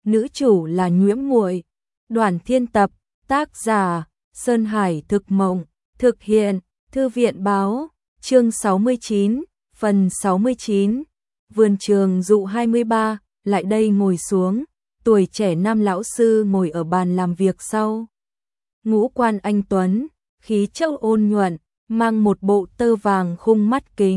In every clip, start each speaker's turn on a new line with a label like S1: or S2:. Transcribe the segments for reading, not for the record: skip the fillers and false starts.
S1: nữ chủ là Nhuễm Muội. Đoàn Thiên tập, tác giả Sơn Hải Thực Mộng, thực hiện Thư viện Báo, chương 69, phần 69. Vườn trường dụ 23, lại đây ngồi xuống. Tuổi trẻ nam lão sư ngồi ở bàn làm việc sau. Ngũ quan anh tuấn, khí chất ôn nhuận, mang một bộ tơ vàng khung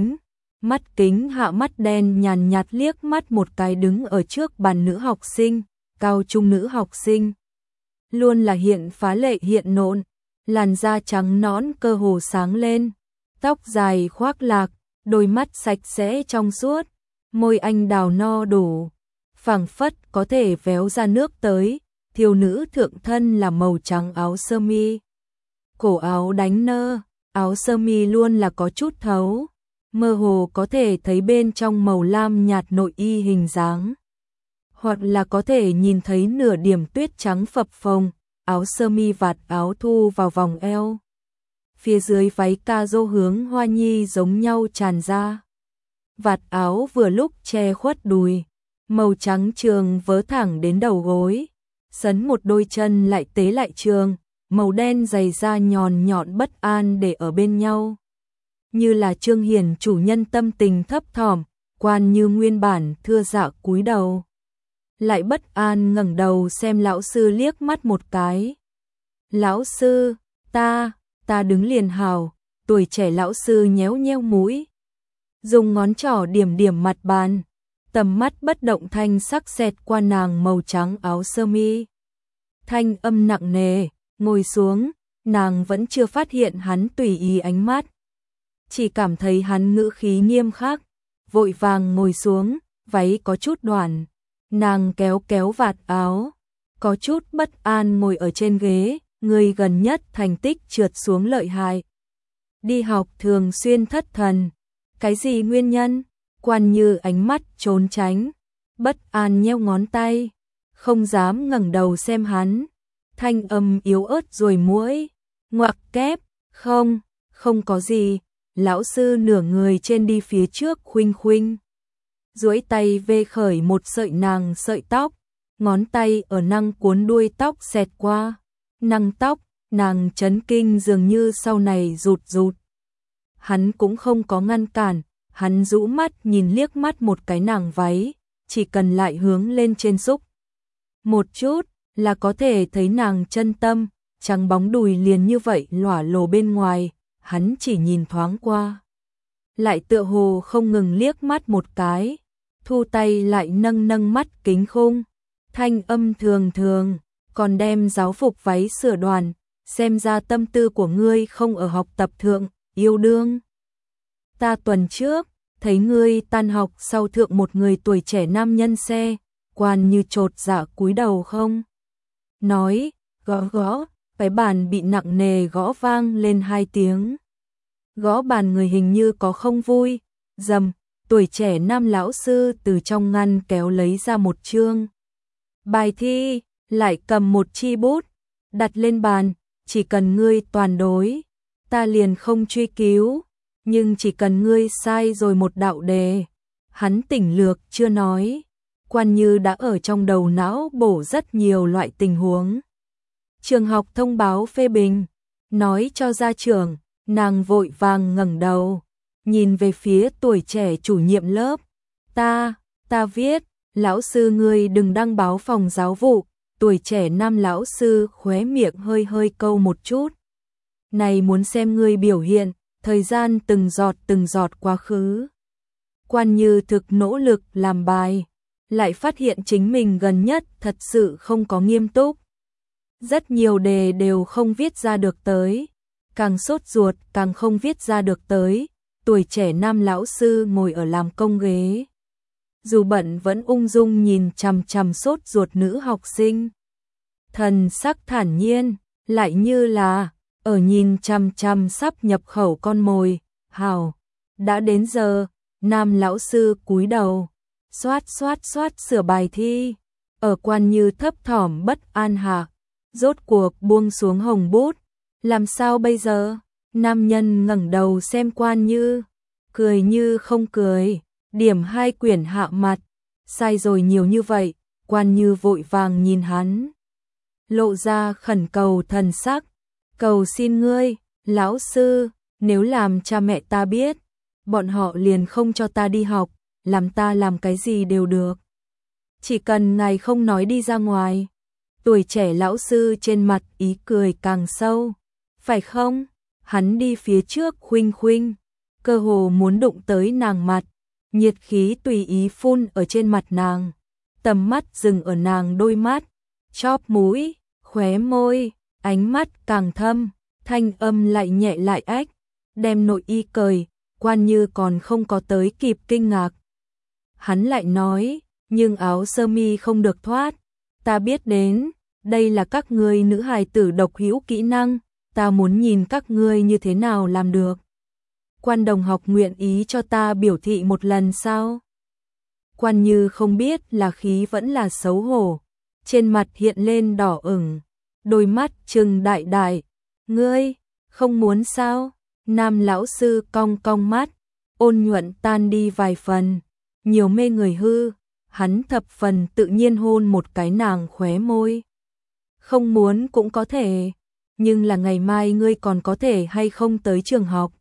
S1: mắt kính hạ mắt đen nhàn nhạt liếc mắt một cái đứng ở trước bàn nữ học sinh, cao trung nữ học sinh. Luôn là hiện phá lệ hiện nộn, làn da trắng nõn cơ hồ sáng lên, tóc dài khoác lạc, đôi mắt sạch sẽ trong suốt, môi anh đào no đủ, phảng phất có thể véo ra nước tới. Thiếu nữ thượng thân là màu trắng áo sơ mi, cổ áo đánh nơ, áo sơ mi luôn là có chút thấu, mơ hồ có thể thấy bên trong màu lam nhạt nội y hình dáng, hoặc là có thể nhìn thấy nửa điểm tuyết trắng phập phồng. Áo sơ mi vạt áo thu vào vòng eo, phía dưới váy ca-rô hướng hoa nhi giống nhau tràn ra. Vạt áo vừa lúc che khuất đùi, màu trắng trường vớ thẳng đến đầu gối, sấn một đôi chân lại tế lại trường, màu đen dày da nhọn nhọn bất an để ở bên nhau. Như là Trương Hiền chủ nhân tâm tình thấp thỏm, Quan Như nguyên bản thưa dạ cúi đầu, lại bất an ngẩng đầu xem lão sư liếc mắt một cái. Lão sư, ta đứng liền hào. Tuổi trẻ lão sư nhéo nhéo mũi, dùng ngón trỏ điểm điểm mặt bàn, tầm mắt bất động thanh sắc xẹt qua nàng màu trắng áo sơ mi. Thanh âm nặng nề, ngồi xuống, nàng vẫn chưa phát hiện hắn tùy ý ánh mắt, chỉ cảm thấy hắn ngữ khí nghiêm khắc, vội vàng ngồi xuống, váy có chút đoạn. Nàng kéo kéo vạt áo, có chút bất an ngồi ở trên ghế. Người gần nhất thành tích trượt xuống lợi hại, đi học thường xuyên thất thần, cái gì nguyên nhân? Quan Như ánh mắt trốn tránh, bất an nheo ngón tay, không dám ngẩng đầu xem hắn, thanh âm yếu ớt rồi mũi, ngoặc kép, không có gì. Lão sư nửa người trên đi phía trước khuynh, duỗi tay vê khởi một sợi nàng sợi tóc, ngón tay ở năng cuốn đuôi tóc xẹt qua năng tóc, nàng chấn kinh dường như sau này rụt. Hắn cũng không có ngăn cản, hắn rũ mắt nhìn liếc mắt một cái nàng váy, chỉ cần lại hướng lên trên xúc một chút là có thể thấy nàng chân tâm, trắng bóng đùi liền như vậy lỏa lồ bên ngoài. Hắn chỉ nhìn thoáng qua, lại tựa hồ không ngừng liếc mắt một cái, thu tay lại nâng mắt kính khung, thanh âm thường, còn đem giáo phục váy sửa đoàn, xem ra tâm tư của ngươi không ở học tập thượng, yêu đương. Ta tuần trước, thấy ngươi tan học sau thượng một người tuổi trẻ nam nhân xe, Quan Như chột dạ cúi đầu không nói, gõ, cái bàn bị nặng nề gõ vang lên 2 tiếng. Gõ bàn người hình như có không vui, rầm, tuổi trẻ nam lão sư từ trong ngăn kéo lấy ra một chương bài thi, lại cầm một chi bút, đặt lên bàn, chỉ cần ngươi toàn đối, ta liền không truy cứu, nhưng chỉ cần ngươi sai rồi một đạo đề. Hắn tỉnh lược chưa nói, Quan Như đã ở trong đầu não bổ rất nhiều loại tình huống. Trường học thông báo phê bình, nói cho gia trưởng. Nàng vội vàng ngẩng đầu, nhìn về phía tuổi trẻ chủ nhiệm lớp. Ta viết, lão sư ngươi đừng đăng báo phòng giáo vụ. Tuổi trẻ nam lão sư khóe miệng hơi câu một chút. Này muốn xem ngươi biểu hiện, thời gian từng giọt quá khứ. Quan Như thực nỗ lực làm bài, lại phát hiện chính mình gần nhất thật sự không có nghiêm túc. Rất nhiều đề đều không viết ra được tới. Càng sốt ruột càng không viết ra được tới. Tuổi trẻ nam lão sư ngồi ở làm công ghế, dù bận vẫn ung dung nhìn chằm sốt ruột nữ học sinh, thần sắc thản nhiên, lại như là ở nhìn chằm sắp nhập khẩu con mồi. Hảo, đã đến giờ. Nam lão sư cúi đầu, xoát sửa bài thi. Ở Quan Như thấp thỏm bất an hạ, rốt cuộc buông xuống hồng bút. Làm sao bây giờ? Nam nhân ngẩng đầu xem Quan Như, cười như không cười, điểm 2 quyển hạ mặt. Sai rồi nhiều như vậy, Quan Như vội vàng nhìn hắn, lộ ra khẩn cầu thần sắc, cầu xin ngươi, lão sư, nếu làm cha mẹ ta biết, bọn họ liền không cho ta đi học, làm ta làm cái gì đều được. Chỉ cần ngài không nói đi ra ngoài. Tuổi trẻ lão sư trên mặt ý cười càng sâu, phải không? Hắn đi phía trước khuynh khuynh, cơ hồ muốn đụng tới nàng mặt, nhiệt khí tùy ý phun ở trên mặt nàng, tầm mắt dừng ở nàng đôi mắt, chóp mũi, khóe môi, ánh mắt càng thâm, thanh âm lại nhẹ lại ách, đem nội y cởi, Quan Như còn không có tới kịp kinh ngạc. Hắn lại nói, nhưng áo sơ mi không được thoát, ta biết đến, đây là các ngươi nữ hài tử độc hữu kỹ năng, ta muốn nhìn các ngươi như thế nào làm được. Quan đồng học nguyện ý cho ta biểu thị một lần sao? Quan Như không biết là khí vẫn là xấu hổ, trên mặt hiện lên đỏ ửng, đôi mắt trừng đại đại, ngươi, không muốn sao? Nam lão sư cong cong mắt, ôn nhuận tan đi vài phần, nhiều mê người hư, hắn thập phần tự nhiên hôn một cái nàng khóe môi. Không muốn cũng có thể, nhưng là ngày mai ngươi còn có thể hay không tới trường học.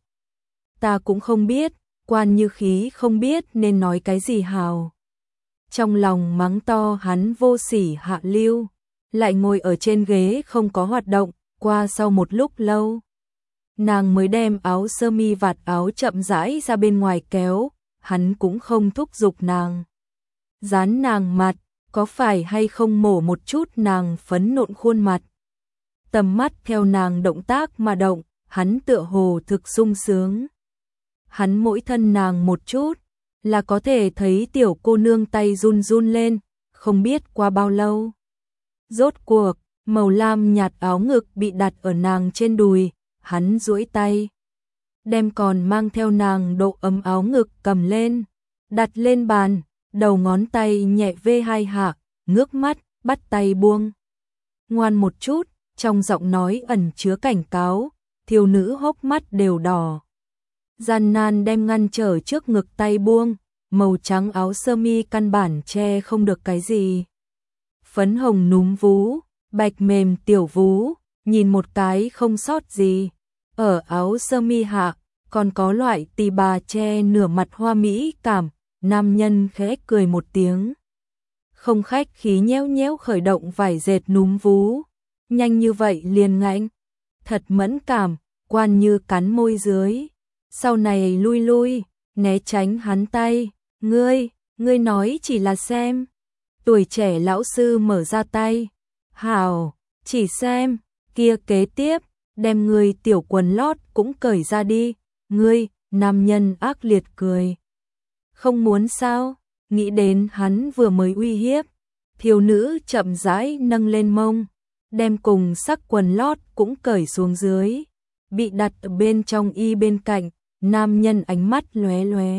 S1: Ta cũng không biết, Quan Như khí không biết nên nói cái gì hào. Trong lòng mắng to hắn vô sỉ hạ lưu, lại ngồi ở trên ghế không có hoạt động, qua sau một lúc lâu. Nàng mới đem áo sơ mi vạt áo chậm rãi ra bên ngoài kéo, hắn cũng không thúc giục nàng. Dán nàng mặt, có phải hay không mổ một chút nàng phấn nộn khuôn mặt. Tầm mắt theo nàng động tác mà động, hắn tựa hồ thực sung sướng. Hắn mỗi thân nàng một chút, là có thể thấy tiểu cô nương tay run run lên, không biết qua bao lâu. Rốt cuộc, màu lam nhạt áo ngực bị đặt ở nàng trên đùi, hắn duỗi tay, đem còn mang theo nàng độ ấm áo ngực cầm lên, đặt lên bàn, đầu ngón tay nhẹ vê hai hạ, ngước mắt, bắt tay buông. Ngoan một chút, trong giọng nói ẩn chứa cảnh cáo, thiếu nữ hốc mắt đều đỏ. Gian nan đem ngăn trở trước ngực tay buông, màu trắng áo sơ mi căn bản che không được cái gì. Phấn hồng núm vú, bạch mềm tiểu vú, nhìn một cái không sót gì. Ở áo sơ mi hạ, còn có loại tì bà che nửa mặt hoa mỹ cảm, nam nhân khẽ cười một tiếng. Không khách khí nhéo nhéo khởi động vải dệt núm vú, nhanh như vậy liền ngạnh. Thật mẫn cảm, Quan Như cắn môi dưới. Sau này lui lui, né tránh hắn tay, ngươi nói chỉ là xem. Tuổi trẻ lão sư mở ra tay, hào, chỉ xem, kia kế tiếp, đem ngươi tiểu quần lót cũng cởi ra đi, ngươi, nam nhân ác liệt cười. Không muốn sao, nghĩ đến hắn vừa mới uy hiếp, thiếu nữ chậm rãi nâng lên mông, đem cùng sắc quần lót cũng cởi xuống dưới, bị đặt ở bên trong y bên cạnh. Nam nhân ánh mắt lóe lóe,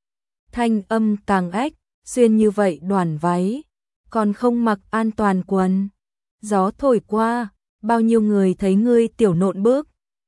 S1: thanh âm càng ách, xuyên như vậy đoàn váy, còn không mặc an toàn quần. Gió thổi qua, bao nhiêu người thấy ngươi tiểu nộn bước.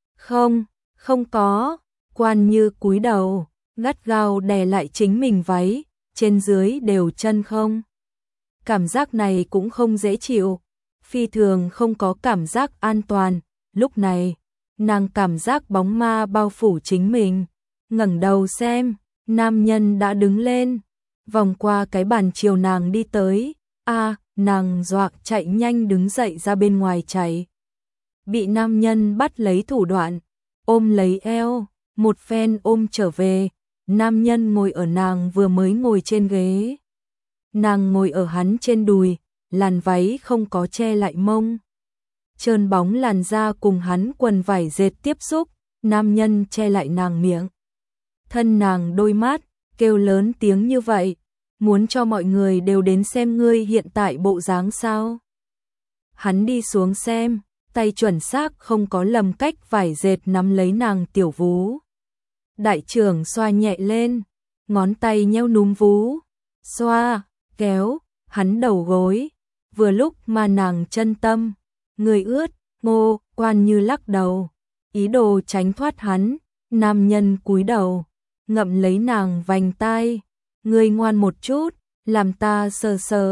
S1: Không có, Quan Như cúi đầu, gắt gao đè lại chính mình váy, trên dưới đều chân không. Cảm giác này cũng không dễ chịu, phi thường không có cảm giác an toàn, lúc này. Nàng cảm giác bóng ma bao phủ chính mình, ngẩng đầu xem, nam nhân đã đứng lên, vòng qua cái bàn chiều nàng đi tới, nàng dọa chạy nhanh đứng dậy ra bên ngoài chạy. Bị nam nhân bắt lấy thủ đoạn, ôm lấy eo, một phen ôm trở về, nam nhân ngồi ở nàng vừa mới ngồi trên ghế. Nàng ngồi ở hắn trên đùi, làn váy không có che lại mông. Trơn bóng làn da cùng hắn quần vải dệt tiếp xúc, nam nhân che lại nàng miệng. Thân nàng đôi mắt, kêu lớn tiếng như vậy, muốn cho mọi người đều đến xem ngươi hiện tại bộ dáng sao. Hắn đi xuống xem, tay chuẩn xác không có lầm cách vải dệt nắm lấy nàng tiểu vú. Đại trưởng xoa nhẹ lên, ngón tay nheo núm vú, xoa, kéo, hắn đầu gối, vừa lúc mà nàng chân tâm. Người ướt, Ngô, Quan Như lắc đầu, ý đồ tránh thoát hắn, nam nhân cúi đầu, ngậm lấy nàng vành tai, ngươi ngoan một chút, làm ta sờ sờ,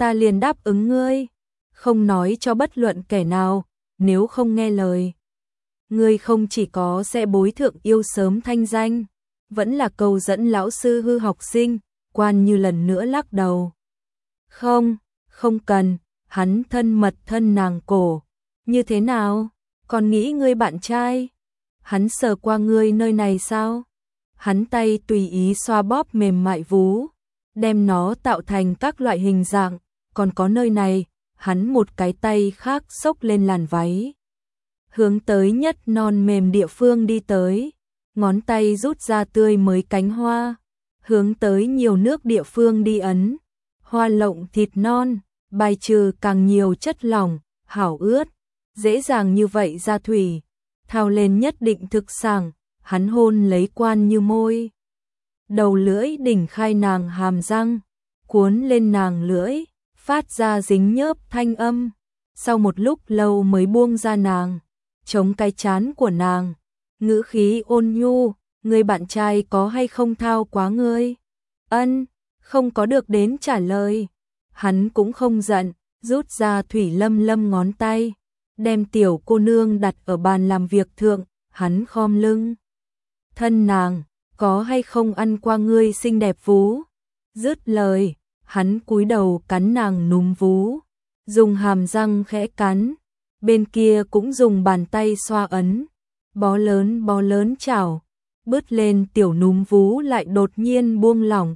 S1: ta liền đáp ứng ngươi, không nói cho bất luận kẻ nào, nếu không nghe lời. Ngươi không chỉ có sẽ bối thượng yêu sớm thanh danh, vẫn là câu dẫn lão sư hư học sinh. Quan Như lần nữa lắc đầu. Không, không cần, hắn thân mật thân nàng cổ. Như thế nào, còn nghĩ ngươi bạn trai? Hắn sờ qua ngươi nơi này sao? Hắn tay tùy ý xoa bóp mềm mại vú, đem nó tạo thành các loại hình dạng, còn có nơi này, hắn một cái tay khác xốc lên làn váy. Hướng tới nhất non mềm địa phương đi tới, ngón tay rút ra tươi mới cánh hoa, hướng tới nhiều nước địa phương đi ấn, hoa lộng thịt non, bài trừ càng nhiều chất lỏng, hảo ướt, dễ dàng như vậy ra thủy, thao lên nhất định thực sảng, hắn hôn lấy Quan Như môi. Đầu lưỡi đỉnh khai nàng hàm răng, cuốn lên nàng lưỡi, phát ra dính nhớp thanh âm, sau một lúc lâu mới buông ra nàng, chống cái trán của nàng, ngữ khí ôn nhu, người bạn trai có hay không thao quá ngươi? Ân, không có được đến trả lời. Hắn cũng không giận, rút ra Thủy Lâm Lâm ngón tay, đem tiểu cô nương đặt ở bàn làm việc thượng, hắn khom lưng. Thân nàng, có hay không ăn qua ngươi xinh đẹp vú? Dứt lời, hắn cúi đầu cắn nàng núm vú, dùng hàm răng khẽ cắn, bên kia cũng dùng bàn tay xoa ấn, bó lớn chảo, bứt lên tiểu núm vú lại đột nhiên buông lỏng,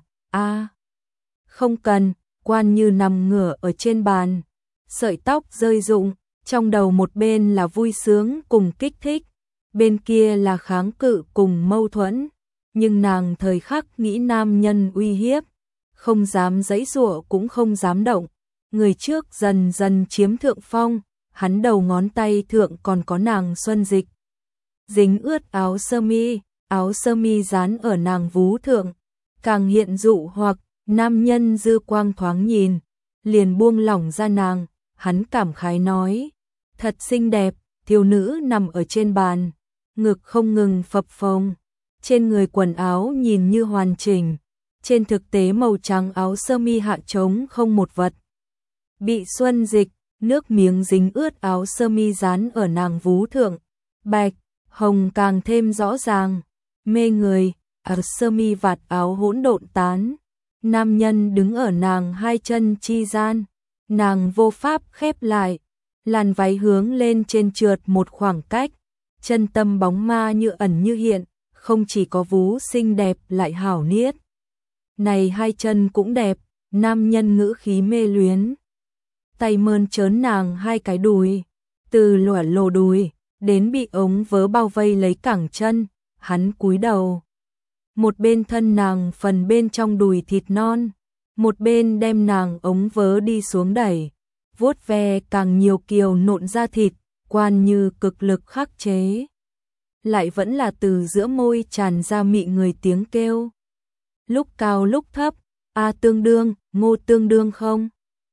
S1: không cần, Quan Như nằm ngửa ở trên bàn, sợi tóc rơi rụng, trong đầu một bên là vui sướng cùng kích thích, bên kia là kháng cự cùng mâu thuẫn, nhưng nàng thời khắc nghĩ nam nhân uy hiếp, không dám giãy giụa cũng không dám động, người trước dần dần chiếm thượng phong, hắn đầu ngón tay thượng còn có nàng xuân dịch. Dính ướt áo sơ mi dán ở nàng vú thượng, càng hiện dụ hoặc, nam nhân dư quang thoáng nhìn, liền buông lỏng ra nàng, hắn cảm khái nói, thật xinh đẹp, thiếu nữ nằm ở trên bàn, ngực không ngừng phập phồng, trên người quần áo nhìn như hoàn chỉnh, trên thực tế màu trắng áo sơ mi hạ trống không một vật. Bị xuân dịch, nước miếng dính ướt áo sơ mi dán ở nàng vú thượng, bạch, hồng càng thêm rõ ràng, mê người, áo sơ mi vạt áo hỗn độn tán. Nam nhân đứng ở nàng hai chân chi gian, nàng vô pháp khép lại, làn váy hướng lên trên trượt một khoảng cách, chân tâm bóng ma như ẩn như hiện, không chỉ có vú xinh đẹp lại hảo niết. Này hai chân cũng đẹp, nam nhân ngữ khí mê luyến. Tay mơn trớn nàng hai cái đùi, từ lỏa lồ đùi, đến bị ống vớ bao vây lấy cẳng chân, hắn cúi đầu. Một bên thân nàng phần bên trong đùi thịt non, một bên đem nàng ống vớ đi xuống đẩy, vuốt ve càng nhiều kiều nộn ra thịt, Quan Như cực lực khắc chế. Lại vẫn là từ giữa môi tràn ra mị người tiếng kêu. Lúc cao lúc thấp, tương đương, ngô tương đương không?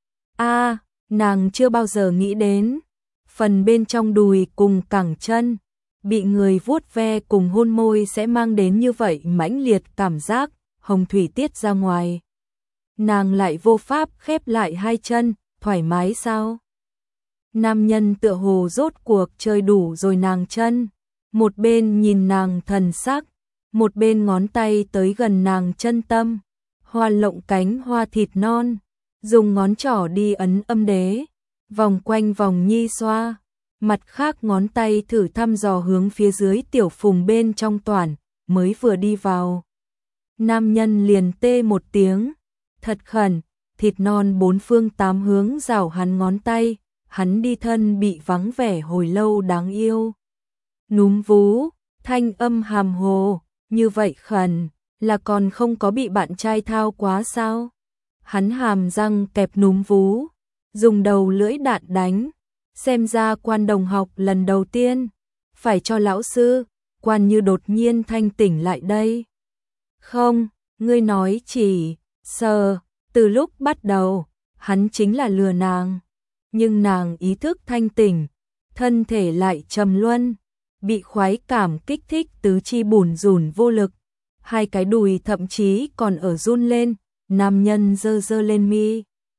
S1: Nàng chưa bao giờ nghĩ đến, phần bên trong đùi cùng cẳng chân, bị người vuốt ve cùng hôn môi sẽ mang đến như vậy mãnh liệt cảm giác, hồng thủy tiết ra ngoài. Nàng lại vô pháp khép lại hai chân, thoải mái sao? Nam nhân tựa hồ rốt cuộc chơi đủ rồi nàng chân, một bên nhìn nàng thần sắc, một bên ngón tay tới gần nàng chân tâm, hoa lộng cánh hoa thịt non, dùng ngón trỏ đi ấn âm đế, vòng quanh vòng nhi xoa. Mặt khác ngón tay thử thăm dò hướng phía dưới tiểu phùng bên trong toàn, mới vừa đi vào. Nam nhân liền tê một tiếng, thật khẩn, thịt non bốn phương tám hướng rảo hắn ngón tay, hắn đi thân bị vắng vẻ hồi lâu đáng yêu. Núm vú, thanh âm hàm hồ, như vậy khẩn, là còn không có bị bạn trai thao quá sao? Hắn hàm răng kẹp núm vú, dùng đầu lưỡi đạn đánh. Xem ra Quan đồng học lần đầu tiên, phải cho lão sư, Quan Như đột nhiên thanh tỉnh lại đây. Không, ngươi nói chỉ, sờ, từ lúc bắt đầu, hắn chính là lừa nàng. Nhưng nàng ý thức thanh tỉnh, thân thể lại trầm luân, bị khoái cảm kích thích tứ chi bủn rủn vô lực. Hai cái đùi thậm chí còn ở run lên, nam nhân giơ giơ lên mi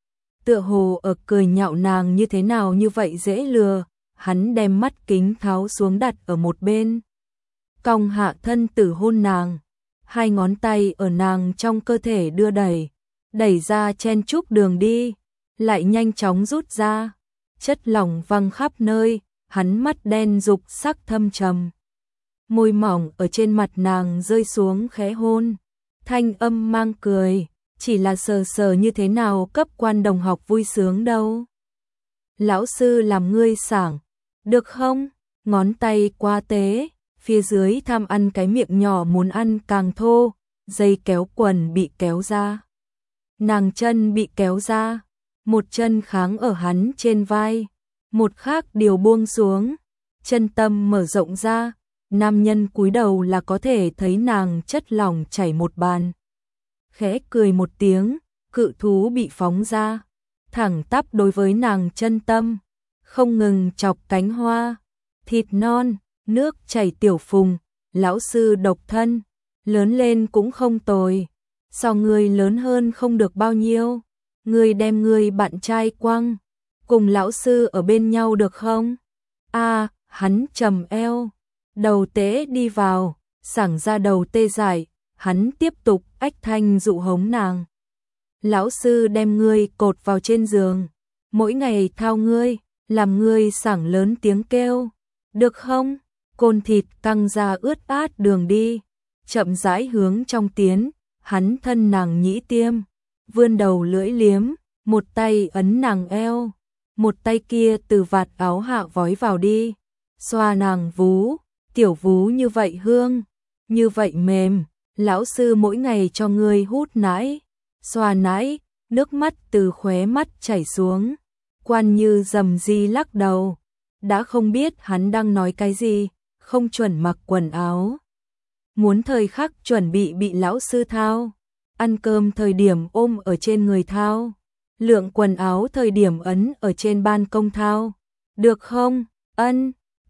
S1: tựa hồ ở cười nhạo nàng như thế nào như vậy dễ lừa. Hắn đem mắt kính tháo xuống đặt ở một bên, cong hạ thân tử hôn nàng, hai ngón tay ở nàng trong cơ thể đưa đẩy ra chen chúc đường đi, lại nhanh chóng rút ra, chất lỏng văng khắp nơi, hắn mắt đen dục sắc thâm trầm. Môi mỏng ở trên mặt nàng rơi xuống khẽ hôn, thanh âm mang cười, chỉ là sờ sờ như thế nào cấp quan đồng học vui sướng đâu. Lão sư làm ngươi sảng, được không? Ngón tay qua tế, phía dưới tham ăn cái miệng nhỏ muốn ăn càng thô, dây kéo quần bị kéo ra. Nàng chân bị kéo ra, một chân kháng ở hắn trên vai, một khác điều buông xuống, chân tâm mở rộng ra, nam nhân cúi đầu là có thể thấy nàng chất lỏng chảy một bàn. Khẽ cười một tiếng, cự thú bị phóng ra, thẳng tắp đối với nàng chân tâm, không ngừng chọc cánh hoa, thịt non, nước chảy tiểu phùng, lão sư độc thân, lớn lên cũng không tồi, so ngươi lớn hơn không được bao nhiêu, ngươi đem ngươi bạn trai quăng, cùng lão sư ở bên nhau được không? A, hắn trầm eo, đầu tế đi vào, sảng ra đầu tê dại, hắn tiếp tục ách thanh dụ hống nàng. Lão sư đem ngươi cột vào trên giường, mỗi ngày thao ngươi, làm ngươi sảng lớn tiếng kêu, được không? Côn thịt căng ra ướt át đường đi, chậm rãi hướng trong tiến, hắn thân nàng nhĩ tiêm, vươn đầu lưỡi liếm, một tay ấn nàng eo, một tay kia từ vạt áo hạ vói vào đi, xoa nàng vú, tiểu vú như vậy hương, như vậy mềm, lão sư mỗi ngày cho ngươi hút nãi, xoa nãi, nước mắt từ khóe mắt chảy xuống, quan như rầm di lắc đầu, đã không biết hắn đang nói cái gì, không chuẩn mặc quần áo. Muốn thời khắc chuẩn bị lão sư thao, ăn cơm thời điểm ôm ở trên người thao, lượng quần áo thời điểm ấn ở trên ban công thao, được không? Ân,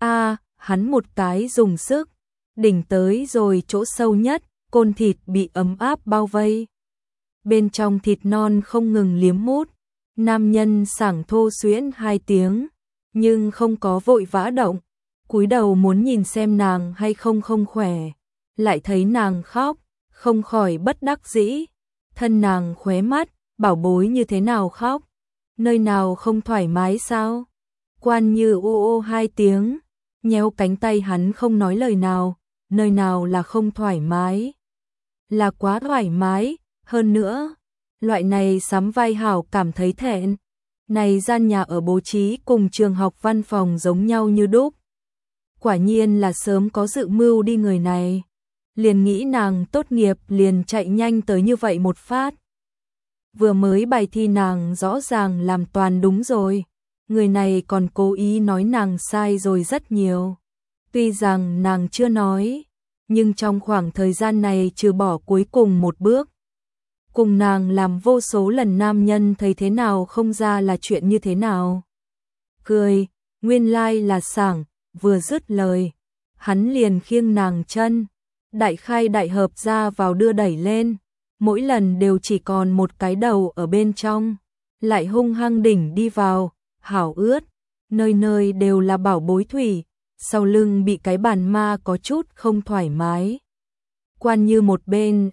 S1: hắn một cái dùng sức, đỉnh tới rồi chỗ sâu nhất, côn thịt bị ấm áp bao vây. Bên trong thịt non không ngừng liếm mút, nam nhân sảng thô xuyễn 2 tiếng, nhưng không có vội vã động, cúi đầu muốn nhìn xem nàng hay không khỏe, lại thấy nàng khóc, không khỏi bất đắc dĩ, thân nàng khóe mắt, bảo bối như thế nào khóc, nơi nào không thoải mái sao? Quan như ô 2 tiếng, nhéo cánh tay hắn không nói lời nào, nơi nào là không thoải mái, là quá thoải mái, hơn nữa, loại này sắm vai hảo cảm thấy thẹn. Này gian nhà ở bố trí cùng trường học văn phòng giống nhau như đúc. Quả nhiên là sớm có dự mưu đi người này. Liền nghĩ nàng tốt nghiệp liền chạy nhanh tới như vậy một phát. Vừa mới bài thi nàng rõ ràng làm toàn đúng rồi. Người này còn cố ý nói nàng sai rồi rất nhiều. Tuy rằng nàng chưa nói, nhưng trong khoảng thời gian này trừ bỏ cuối cùng một bước. Cùng nàng làm vô số lần nam nhân thấy thế nào không ra là chuyện như thế nào. Cười, nguyên lai là sảng, vừa dứt lời. Hắn liền khiêng nàng chân, đại khai đại hợp ra vào đưa đẩy lên. Mỗi lần đều chỉ còn một cái đầu ở bên trong. Lại hung hăng đỉnh đi vào, hảo ướt. Nơi nơi đều là bảo bối thủy. Sau lưng bị cái bàn ma có chút không thoải mái. Quan như một bên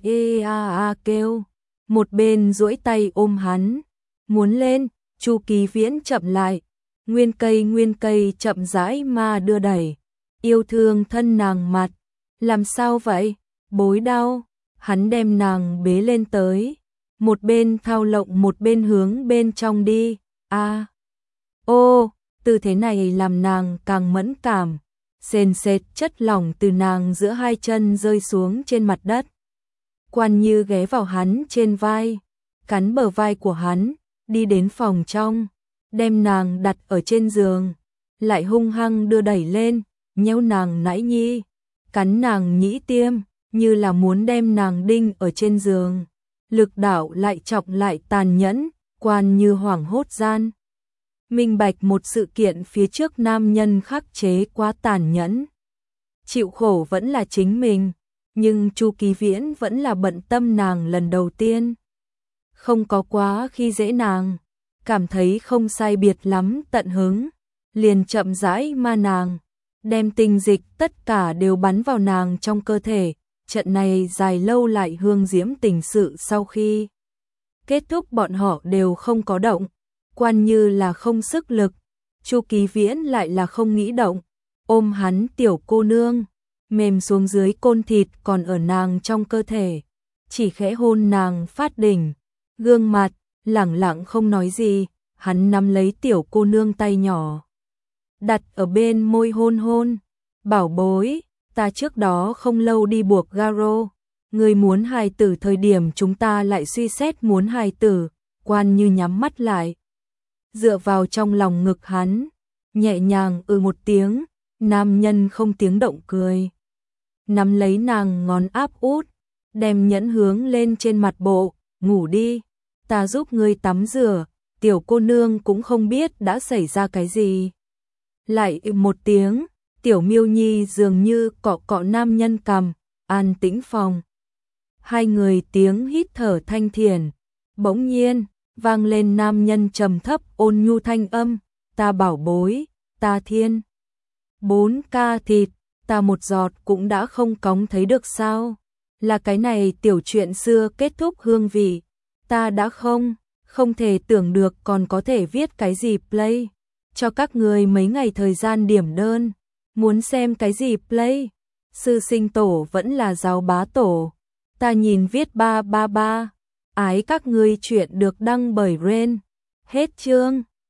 S1: kêu. Một bên duỗi tay ôm hắn, muốn lên, Chu Kỳ Viễn chậm lại, nguyên cây chậm rãi mà đưa đẩy, yêu thương thân nàng mặt, làm sao vậy, bối đau, hắn đem nàng bế lên tới, một bên thao lộng một bên hướng bên trong đi, tư thế này làm nàng càng mẫn cảm, sền sệt chất lỏng từ nàng giữa hai chân rơi xuống trên mặt đất. Quan như ghé vào hắn trên vai, cắn bờ vai của hắn, đi đến phòng trong, đem nàng đặt ở trên giường, lại hung hăng đưa đẩy lên, nhéo nàng nãi nhi, cắn nàng nhĩ tiêm, như là muốn đem nàng đinh ở trên giường. Lực đạo lại chọc lại tàn nhẫn, quan như hoảng hốt gian. Minh bạch một sự kiện phía trước nam nhân khắc chế quá tàn nhẫn. Chịu khổ vẫn là chính mình. Nhưng Chu Kỳ Viễn vẫn là bận tâm nàng lần đầu tiên. Không có quá khi dễ nàng. cảm thấy không sai biệt lắm tận hứng, liền chậm rãi ma nàng, đem tinh dịch tất cả đều bắn vào nàng trong cơ thể. Trận này dài lâu lại hương diễm tình sự sau khi kết thúc bọn họ đều không có động, Quan Như là không sức lực, Chu Kỳ Viễn lại là không nghĩ động, ôm hắn tiểu cô nương, mềm xuống dưới côn thịt còn ở nàng trong cơ thể, chỉ khẽ hôn nàng phát đỉnh, gương mặt, lẳng lặng không nói gì, hắn nắm lấy tiểu cô nương tay nhỏ, đặt ở bên môi hôn hôn, bảo bối, ta trước đó không lâu đi buộc Garo, người muốn hài tử thời điểm chúng ta lại suy xét muốn hài tử. Quan Như nhắm mắt lại, dựa vào trong lòng ngực hắn, nhẹ nhàng một tiếng, nam nhân không tiếng động cười, nắm lấy nàng ngón áp út, đem nhẫn hướng lên trên mặt bộ, ngủ đi, ta giúp ngươi tắm rửa. Tiểu cô nương cũng không biết đã xảy ra cái gì, lại một tiếng, tiểu Miêu Nhi dường như cọ cọ nam nhân cằm, an tĩnh phòng. Hai người tiếng hít thở thanh thiền, bỗng nhiên vang lên nam nhân trầm thấp ôn nhu thanh âm, ta bảo bối, ta thiên 4K thịt, ta một giọt cũng đã không cóng thấy được sao? Là cái này tiểu chuyện xưa kết thúc hương vị, ta đã không thể tưởng được còn có thể viết cái gì play, cho các người mấy ngày thời gian điểm đơn, muốn xem cái gì play, sư sinh tổ vẫn là giáo bá tổ, ta nhìn viết 333, ái các ngươi chuyện được đăng bởi Ren, hết chương.